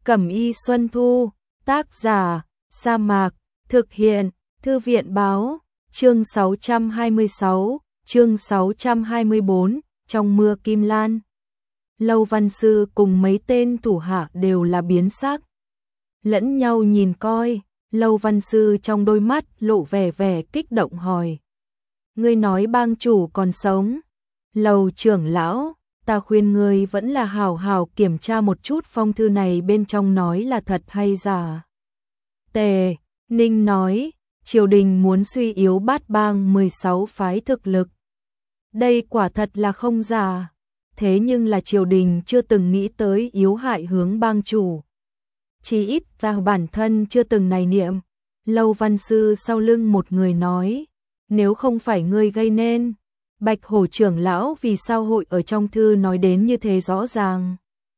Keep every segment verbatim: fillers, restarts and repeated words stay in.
Cẩm y Xuân Thu, tác giả, Sa Mạc, thực hiện, Thư viện báo, chương sáu trăm hai mươi sáu, chương sáu trăm hai mươi bốn, trong mưa kim lan. Lâu Văn Sư cùng mấy tên thủ hạ đều là biến sắc. Lẫn nhau nhìn coi, Lâu Văn Sư trong đôi mắt lộ vẻ vẻ kích động hỏi. Ngươi nói bang chủ còn sống? Lầu trưởng lão, ta khuyên ngươi vẫn là hảo hảo kiểm tra một chút phong thư này bên trong nói là thật hay giả. Tề Ninh nói, triều đình muốn suy yếu bát bang mười sáu phái thực lực. Đây quả thật là không giả, thế nhưng là triều đình chưa từng nghĩ tới yếu hại hướng bang chủ. Chỉ ít ta bản thân chưa từng này niệm. Lâu Văn Sư sau lưng một người nói, nếu không phải ngươi gây nên, Bạch Hổ trưởng lão vì sao hội ở trong thư nói đến như thế rõ ràng.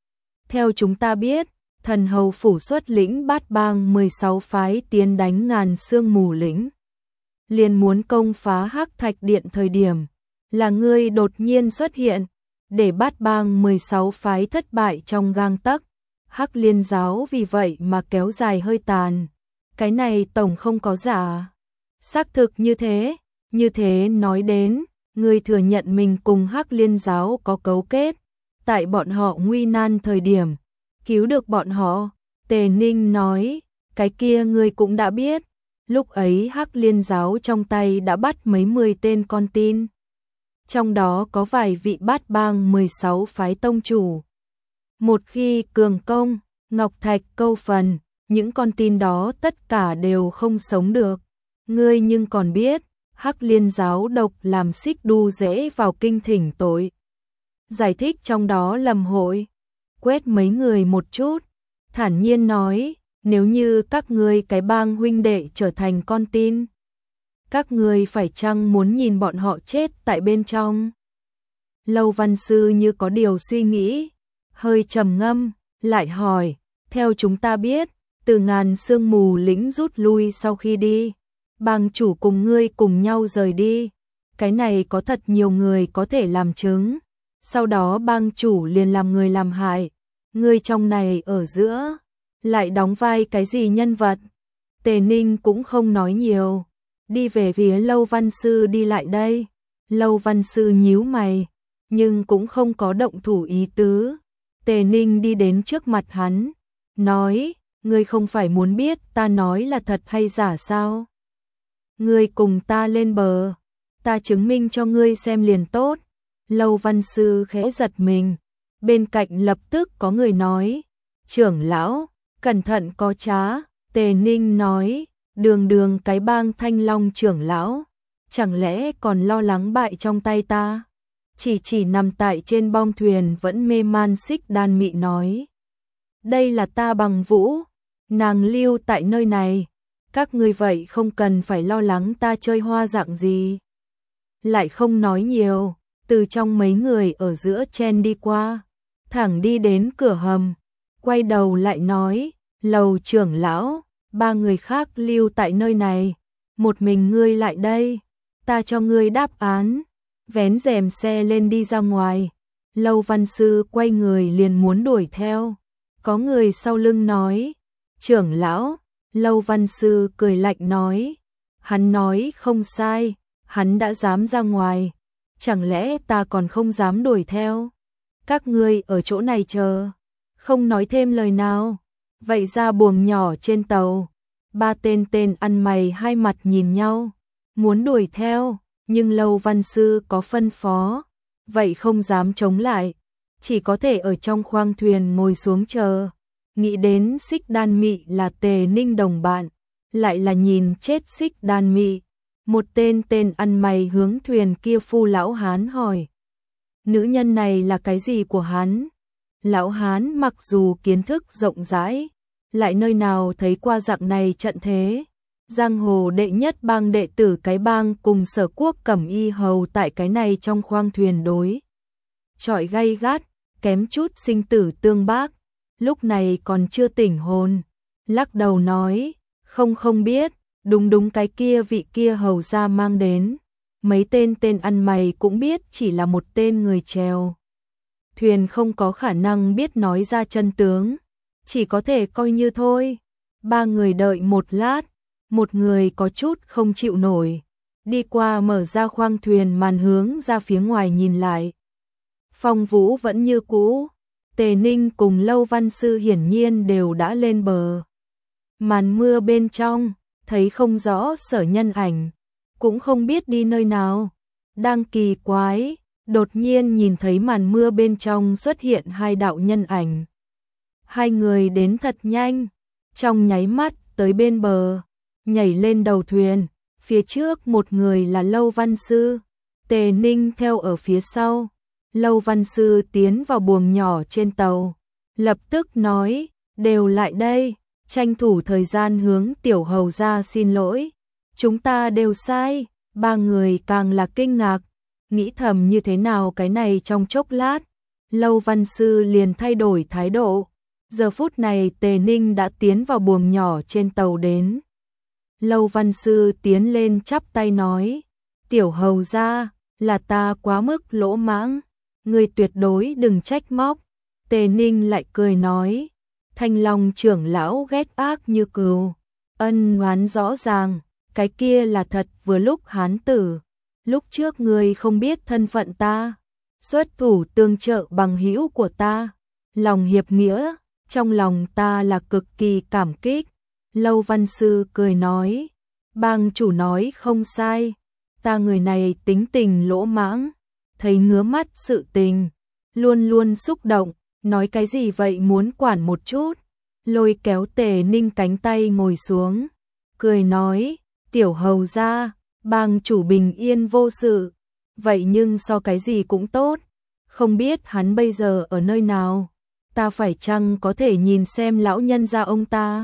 Theo chúng ta biết, thần hầu phủ xuất lĩnh bát bang mười sáu phái tiến đánh Ngàn Sương Mù lĩnh. Liền muốn công phá Hắc Thạch Điện thời điểm, là ngươi đột nhiên xuất hiện, để bát bang mười sáu phái thất bại trong gang tấc. Hắc Liên giáo vì vậy mà kéo dài hơi tàn. Cái này tổng không có giả. Xác thực như thế, như thế nói đến, ngươi thừa nhận mình cùng Hắc Liên giáo có cấu kết, tại bọn họ nguy nan thời điểm, cứu được bọn họ. Tề Ninh nói, cái kia ngươi cũng đã biết, lúc ấy Hắc Liên giáo trong tay đã bắt mấy mươi tên con tin. Trong đó có vài vị bát bang mười sáu phái tông chủ. Một khi cường công, Ngọc Thạch câu phần, những con tin đó tất cả đều không sống được. Ngươi nhưng còn biết, Hắc Liên giáo độc làm Xích Đu dễ vào kinh thỉnh tội. Giải thích trong đó lầm hội, quét mấy người một chút, thản nhiên nói, nếu như các ngươi cái bang huynh đệ trở thành con tin, các ngươi phải chăng muốn nhìn bọn họ chết tại bên trong? Lâu Văn Sư như có điều suy nghĩ, hơi trầm ngâm, lại hỏi, theo chúng ta biết, từ Ngàn Sương Mù lĩnh rút lui sau khi đi, bang chủ cùng ngươi cùng nhau rời đi, cái này có thật nhiều người có thể làm chứng, sau đó bang chủ liền làm người làm hại, ngươi trong này ở giữa, lại đóng vai cái gì nhân vật? Tề Ninh cũng không nói nhiều, đi về phía Lâu Văn Sư đi lại đây. Lâu Văn Sư nhíu mày, nhưng cũng không có động thủ ý tứ. Tề Ninh đi đến trước mặt hắn, nói, ngươi không phải muốn biết ta nói là thật hay giả sao? Ngươi cùng ta lên bờ, ta chứng minh cho ngươi xem liền tốt. Lâu Văn Sư khẽ giật mình, bên cạnh lập tức có người nói, trưởng lão, cẩn thận có trá. Tề Ninh nói, đường đường cái bang Thanh Long trưởng lão, chẳng lẽ còn lo lắng bại trong tay ta? Chỉ chỉ nằm tại trên bong thuyền vẫn mê man Xích Đan Mị nói, đây là ta Bằng Vũ, nàng lưu tại nơi này, các ngươi vậy không cần phải lo lắng ta chơi hoa dạng gì. Lại không nói nhiều, từ trong mấy người ở giữa chen đi qua, thẳng đi đến cửa hầm, quay đầu lại nói, Lầu trưởng lão, ba người khác lưu tại nơi này, một mình ngươi lại đây, ta cho ngươi đáp án. Vén rèm xe lên đi ra ngoài. Lâu Văn Sư quay người liền muốn đuổi theo. Có người sau lưng nói, trưởng lão. Lâu Văn Sư cười lạnh nói, hắn nói không sai, hắn đã dám ra ngoài, chẳng lẽ ta còn không dám đuổi theo? Các ngươi ở chỗ này chờ, không nói thêm lời nào. Vậy ra buồng nhỏ trên tàu, ba tên tên ăn mày hai mặt nhìn nhau, muốn đuổi theo. Nhưng Lâu Văn Sư có phân phó, vậy không dám chống lại, chỉ có thể ở trong khoang thuyền ngồi xuống chờ. Nghĩ đến Xích Đan Mị là Tề Ninh đồng bạn, lại là nhìn chết Xích Đan Mị. Một tên tên ăn mày hướng thuyền kia phu lão hán hỏi, nữ nhân này là cái gì của hắn? Lão hán mặc dù kiến thức rộng rãi, lại nơi nào thấy qua dạng này trận thế. Giang hồ đệ nhất bang đệ tử cái bang cùng Sở Quốc Cẩm Y hầu tại cái này trong khoang thuyền đối chọi gay gắt, kém chút sinh tử tương bác, lúc này còn chưa tỉnh hồn, lắc đầu nói, không không biết, đúng đúng cái kia vị kia hầu ra mang đến. Mấy tên tên ăn mày cũng biết chỉ là một tên người chèo thuyền không có khả năng biết nói ra chân tướng, chỉ có thể coi như thôi. Ba người đợi một lát, một người có chút không chịu nổi, đi qua mở ra khoang thuyền màn hướng ra phía ngoài nhìn lại. Phong vũ vẫn như cũ, Tề Ninh cùng Lâu Văn Sư hiển nhiên đều đã lên bờ. Màn mưa bên trong, thấy không rõ Sở Nhân ảnh, cũng không biết đi nơi nào. Đang kỳ quái, đột nhiên nhìn thấy màn mưa bên trong xuất hiện hai đạo nhân ảnh. Hai người đến thật nhanh, trong nháy mắt tới bên bờ, nhảy lên đầu thuyền. Phía trước một người là Lâu Văn Sư, Tề Ninh theo ở phía sau. Lâu Văn Sư tiến vào buồng nhỏ trên tàu, lập tức nói, đều lại đây, tranh thủ thời gian hướng tiểu hầu ra xin lỗi. Chúng ta đều sai, ba người càng là kinh ngạc, nghĩ thầm như thế nào cái này trong chốc lát. Lâu Văn Sư liền thay đổi thái độ, giờ phút này Tề Ninh đã tiến vào buồng nhỏ trên tàu đến. Lâu Văn Sư tiến lên chắp tay nói, tiểu hầu ra, là ta quá mức lỗ mãng, người tuyệt đối đừng trách móc. Tề Ninh lại cười nói, Thanh Long trưởng lão ghét ác như cừu, ân oán rõ ràng, cái kia là thật. Vừa lúc hán tử, lúc trước người không biết thân phận ta, xuất thủ tương trợ bằng hữu của ta, lòng hiệp nghĩa, trong lòng ta là cực kỳ cảm kích. Lâu Văn Sư cười nói, bang chủ nói không sai, ta người này tính tình lỗ mãng, thấy ngứa mắt sự tình, luôn luôn xúc động, nói cái gì vậy muốn quản một chút. Lôi kéo Tề Ninh cánh tay ngồi xuống, cười nói, tiểu hầu ra, bang chủ bình yên vô sự, vậy nhưng so cái gì cũng tốt, không biết hắn bây giờ ở nơi nào, ta phải chăng có thể nhìn xem lão nhân gia ông ta.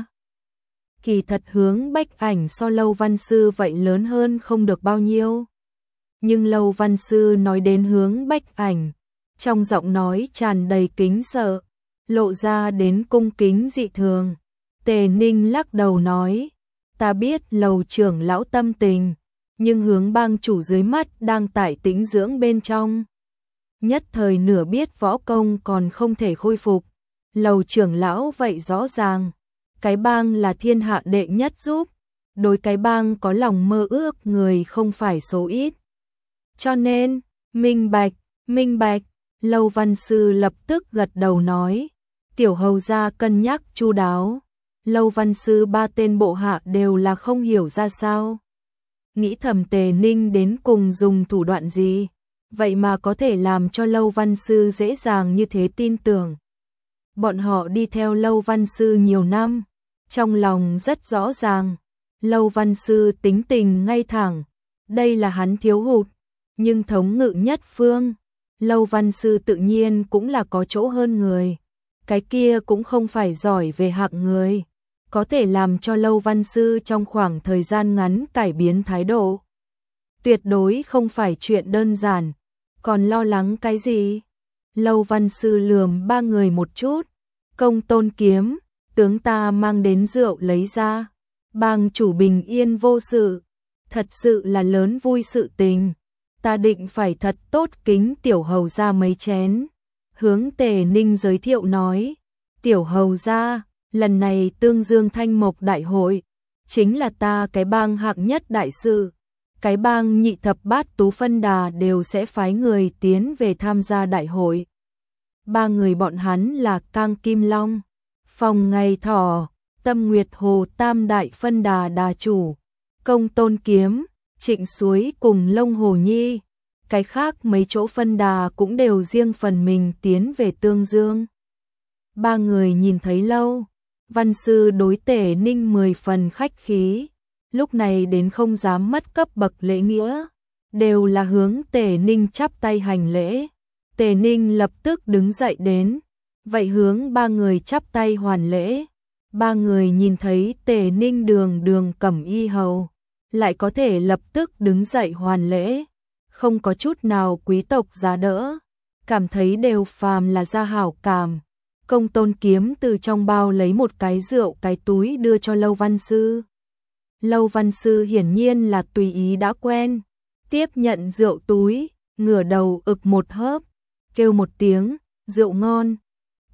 Kỳ thật hướng Bách Ảnh so Lâu Văn Sư vậy lớn hơn không được bao nhiêu. Nhưng Lâu Văn Sư nói đến hướng Bách Ảnh, trong giọng nói tràn đầy kính sợ, lộ ra đến cung kính dị thường. Tề Ninh lắc đầu nói, ta biết Lầu trưởng lão tâm tình, nhưng hướng bang chủ dưới mắt đang tải tĩnh dưỡng bên trong. Nhất thời nửa biết võ công còn không thể khôi phục. Lầu trưởng lão vậy rõ ràng, cái bang là thiên hạ đệ nhất giúp, đối cái bang có lòng mơ ước người không phải số ít. Cho nên, minh bạch, minh bạch, Lâu Văn Sư lập tức gật đầu nói, tiểu hầu ra cân nhắc chu đáo. Lâu Văn Sư ba tên bộ hạ đều là không hiểu ra sao. Nghĩ thầm Tề Ninh đến cùng dùng thủ đoạn gì, vậy mà có thể làm cho Lâu Văn Sư dễ dàng như thế tin tưởng. Bọn họ đi theo Lâu Văn Sư nhiều năm, trong lòng rất rõ ràng, Lâu Văn Sư tính tình ngay thẳng, đây là hắn thiếu hụt, nhưng thống ngự nhất phương, Lâu Văn Sư tự nhiên cũng là có chỗ hơn người, cái kia cũng không phải giỏi về hạng người, có thể làm cho Lâu Văn Sư trong khoảng thời gian ngắn cải biến thái độ. Tuyệt đối không phải chuyện đơn giản, còn lo lắng cái gì? Lâu Văn Sư lườm ba người một chút, Công Tôn kiếm, tướng ta mang đến rượu lấy ra, bang chủ bình yên vô sự, thật sự là lớn vui sự tình, ta định phải thật tốt kính tiểu hầu ra mấy chén. Hướng Tề Ninh giới thiệu nói, tiểu hầu ra, lần này Tương Dương Thanh Mộc đại hội, chính là ta cái bang hạng nhất đại sự, cái bang nhị thập bát tú phân đà đều sẽ phái người tiến về tham gia đại hội. Ba người bọn hắn là Cang Kim Long, Phòng Ngày Thỏ, Tâm Nguyệt Hồ tam đại phân đà đà chủ, Công Tôn Kiếm, Trịnh Suối cùng Long Hồ Nhi. Cái khác mấy chỗ phân đà cũng đều riêng phần mình tiến về Tương Dương. Ba người nhìn thấy Lâu Văn Sư đối Tề Ninh mười phần khách khí, lúc này đến không dám mất cấp bậc lễ nghĩa, đều là hướng Tề Ninh chắp tay hành lễ. Tề Ninh lập tức đứng dậy đến, vậy hướng ba người chắp tay hoàn lễ. Ba người nhìn thấy Tề Ninh đường đường cẩm y hầu, lại có thể lập tức đứng dậy hoàn lễ, không có chút nào quý tộc giá đỡ, cảm thấy đều phàm là gia hảo cảm. Công Tôn Kiếm từ trong bao lấy một cái rượu cái túi đưa cho Lâu Văn Sư. Lâu Văn Sư hiển nhiên là tùy ý đã quen, tiếp nhận rượu túi, ngửa đầu ực một hớp, kêu một tiếng, rượu ngon.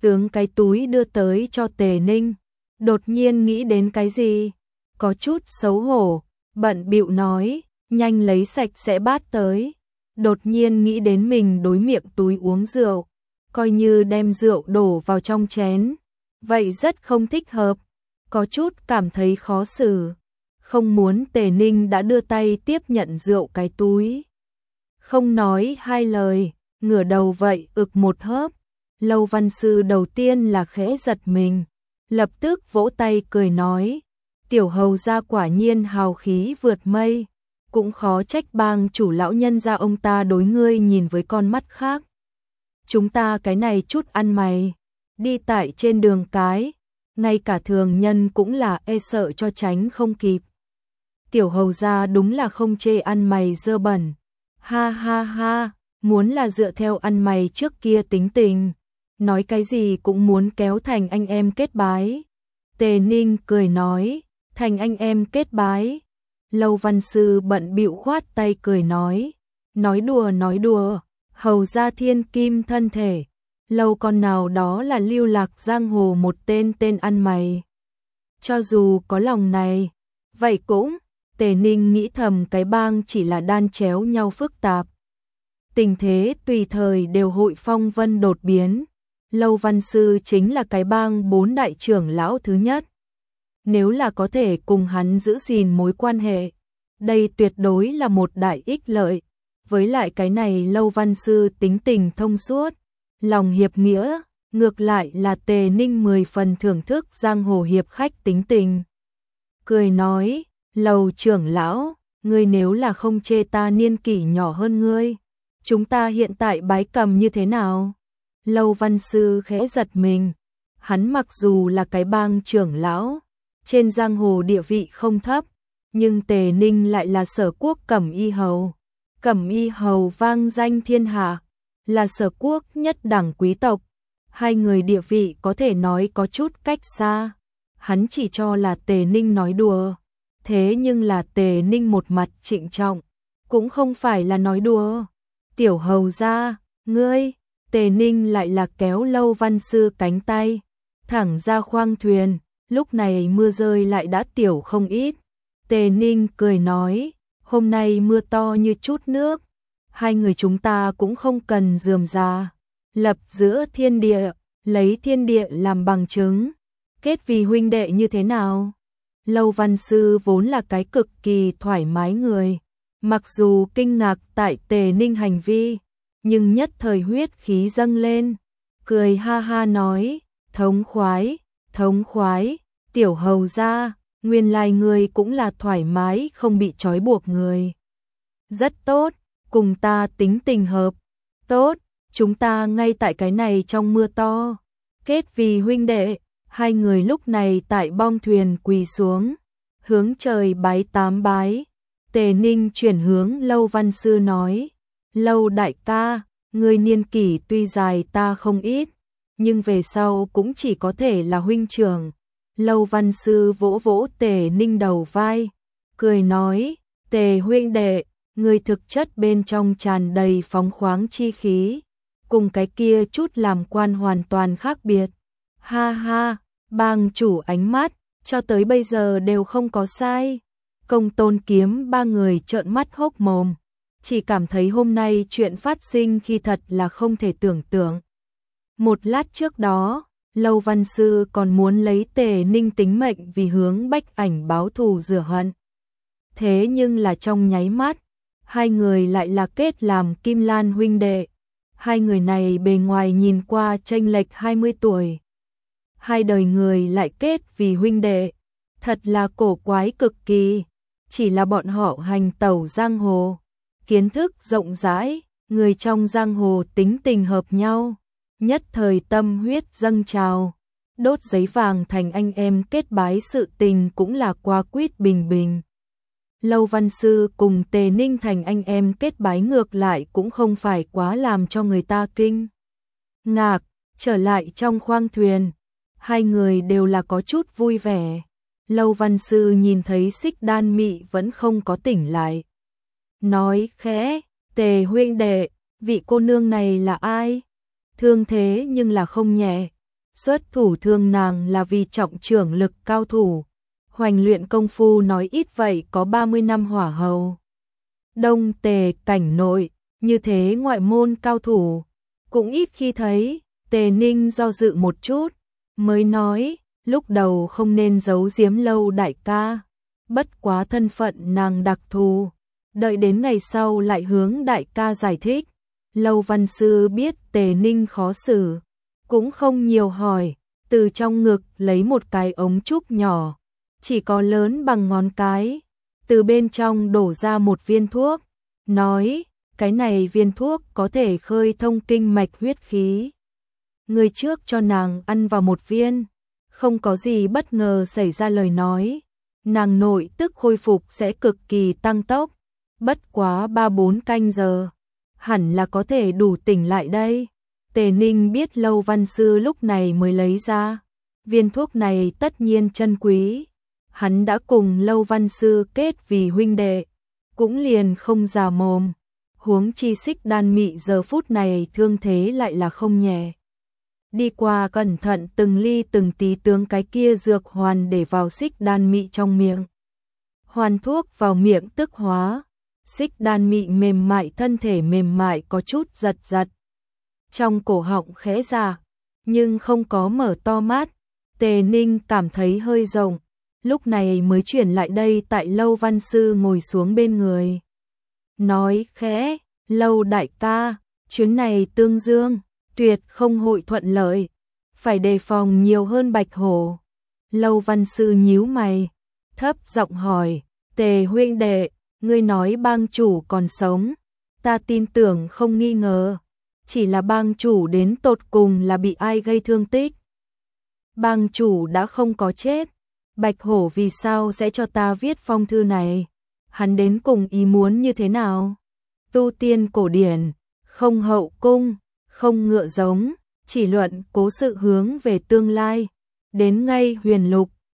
tướng cái túi đưa tới cho Tề Ninh, đột nhiên nghĩ đến cái gì, có chút xấu hổ, bận bịu nói, nhanh lấy sạch sẽ bát tới. Đột nhiên nghĩ đến mình đối miệng túi uống rượu, coi như đem rượu đổ vào trong chén, vậy rất không thích hợp, có chút cảm thấy khó xử, không muốn. Tề Ninh đã đưa tay tiếp nhận rượu cái túi, không nói hai lời, ngửa đầu vậy ực một hớp. Lâu Văn Sư đầu tiên là khẽ giật mình, lập tức vỗ tay cười nói, tiểu hầu gia quả nhiên hào khí vượt mây, cũng khó trách bang chủ lão nhân gia ông ta đối ngươi nhìn với con mắt khác. Chúng ta cái này chút ăn mày, đi tại trên đường cái, ngay cả thường nhân cũng là e sợ cho tránh không kịp. Tiểu hầu gia đúng là không chê ăn mày dơ bẩn, ha ha ha, muốn là dựa theo ăn mày trước kia tính tình, nói cái gì cũng muốn kéo thành anh em kết bái. Tề Ninh cười nói, thành anh em kết bái. Lâu Văn Sư bận bịu khoát tay cười nói, nói đùa nói đùa, hầu gia thiên kim thân thể, lâu con nào đó là lưu lạc giang hồ một tên tên ăn mày. Cho dù có lòng này, vậy cũng, Tề Ninh nghĩ thầm cái bang chỉ là đan chéo nhau phức tạp. Tình thế tùy thời đều hội phong vân đột biến. Lâu Văn Sư chính là cái bang bốn đại trưởng lão thứ nhất. Nếu là có thể cùng hắn giữ gìn mối quan hệ, đây tuyệt đối là một đại ích lợi. Với lại cái này Lâu Văn Sư tính tình thông suốt, lòng hiệp nghĩa, ngược lại là Tề Ninh mười phần thưởng thức giang hồ hiệp khách tính tình. Cười nói, Lâu trưởng lão, ngươi nếu là không chê ta niên kỷ nhỏ hơn ngươi, chúng ta hiện tại bái cầm như thế nào? Lâu Văn Sư khẽ giật mình, hắn mặc dù là cái bang trưởng lão, trên giang hồ địa vị không thấp, nhưng Tề Ninh lại là Sở Quốc Cẩm Y Hầu. Cẩm Y Hầu vang danh thiên hạ, là Sở Quốc nhất đẳng quý tộc, hai người địa vị có thể nói có chút cách xa. Hắn chỉ cho là Tề Ninh nói đùa, thế nhưng là Tề Ninh một mặt trịnh trọng, cũng không phải là nói đùa. Tiểu hầu gia, ngươi, Tề Ninh lại là kéo Lâu Văn Sư cánh tay, thẳng ra khoang thuyền, lúc này mưa rơi lại đã tiểu không ít. Tề Ninh cười nói, hôm nay mưa to như chút nước, hai người chúng ta cũng không cần rườm rà, lập giữa thiên địa, lấy thiên địa làm bằng chứng, kết vì huynh đệ như thế nào? Lâu Văn Sư vốn là cái cực kỳ thoải mái người, mặc dù kinh ngạc tại Tề Ninh hành vi, nhưng nhất thời huyết khí dâng lên, cười ha ha nói, thống khoái, thống khoái, tiểu hầu gia, nguyên lai người cũng là thoải mái không bị trói buộc người. Rất tốt, cùng ta tính tình hợp, tốt, chúng ta ngay tại cái này trong mưa to, kết vì huynh đệ. Hai người lúc này tại bong thuyền quỳ xuống, hướng trời bái tám bái. Tề Ninh chuyển hướng Lâu Văn Sư nói, Lâu đại ca, người niên kỷ tuy dài ta không ít, nhưng về sau cũng chỉ có thể là huynh trưởng. Lâu Văn Sư vỗ vỗ Tề Ninh đầu vai, cười nói, Tề huynh đệ, người thực chất bên trong tràn đầy phóng khoáng chi khí, cùng cái kia chút làm quan hoàn toàn khác biệt. Ha ha, bang chủ ánh mắt, cho tới bây giờ đều không có sai. Công Tôn Kiếm ba người trợn mắt hốc mồm, chỉ cảm thấy hôm nay chuyện phát sinh khi thật là không thể tưởng tượng. Một lát trước đó, Lâu Văn Sư còn muốn lấy Tề Ninh tính mệnh vì hướng Bách Ảnh báo thù rửa hận. Thế nhưng là trong nháy mắt, hai người lại là kết làm Kim Lan huynh đệ. Hai người này bề ngoài nhìn qua chênh lệch hai mươi tuổi. Hai đời người lại kết vì huynh đệ, thật là cổ quái cực kỳ. Chỉ là bọn họ hành tẩu giang hồ, kiến thức rộng rãi, người trong giang hồ tính tình hợp nhau, nhất thời tâm huyết dâng trào, đốt giấy vàng thành anh em kết bái sự tình cũng là qua quýt bình bình. Lâu Văn Sư cùng Tề Ninh thành anh em kết bái ngược lại cũng không phải quá làm cho người ta kinh ngạc. Trở lại trong khoang thuyền, hai người đều là có chút vui vẻ. Lâu Văn Sư nhìn thấy Xích Đan Mị vẫn không có tỉnh lại, nói khẽ, Tề huynh đệ, vị cô nương này là ai? Thương thế nhưng là không nhẹ, Xuất thủ thương nàng là vì trọng trưởng lực cao thủ. Hoành luyện công phu nói ít vậy có ba mươi năm hỏa hầu. Đông Tề cảnh nội, như thế ngoại môn cao thủ, cũng ít khi thấy. Tề Ninh do dự một chút, mới nói, lúc đầu không nên giấu giếm Lâu đại ca. Bất quá thân phận nàng đặc thù, đợi đến ngày sau lại hướng đại ca giải thích. Lâu Văn Sư biết Tề Ninh khó xử, cũng không nhiều hỏi, từ trong ngực lấy một cái ống trúc nhỏ, chỉ có lớn bằng ngón cái, từ bên trong đổ ra một viên thuốc, nói, cái này viên thuốc có thể khơi thông kinh mạch huyết khí. Người trước cho nàng ăn vào một viên, không có gì bất ngờ xảy ra lời nói, nàng nội tức khôi phục sẽ cực kỳ tăng tốc, bất quá ba bốn canh giờ, hẳn là có thể đủ tỉnh lại đây. Tề Ninh biết Lâu Văn Sư lúc này mới lấy ra, viên thuốc này tất nhiên chân quý, hắn đã cùng Lâu Văn Sư kết vì huynh đệ, cũng liền không già mồm, huống chi Xích Đan Mị giờ phút này thương thế lại là không nhẹ. Đi qua cẩn thận từng ly từng tí tướng cái kia dược hoàn để vào Xích Đan Mị trong miệng. Hoàn thuốc vào miệng tức hóa, Xích Đan Mị mềm mại thân thể mềm mại có chút giật giật. Trong cổ họng khẽ ra, nhưng không có mở to mắt. Tề Ninh cảm thấy hơi rộng, lúc này mới chuyển lại đây tại Lâu Văn Sư ngồi xuống bên người. Nói khẽ, Lâu đại ca, chuyến này tương dương, tuyệt không hội thuận lợi, phải đề phòng nhiều hơn Bạch Hổ. Lâu Văn Sư nhíu mày, thấp giọng hỏi, Tề huynh đệ, ngươi nói bang chủ còn sống, ta tin tưởng không nghi ngờ, chỉ là bang chủ đến tột cùng là bị ai gây thương tích. Bang chủ đã không có chết, Bạch Hổ vì sao sẽ cho ta viết phong thư này, hắn đến cùng ý muốn như thế nào? Tu tiên cổ điển, không hậu cung, không ngựa giống, chỉ luận cố sự hướng về tương lai, đến ngay huyền lục,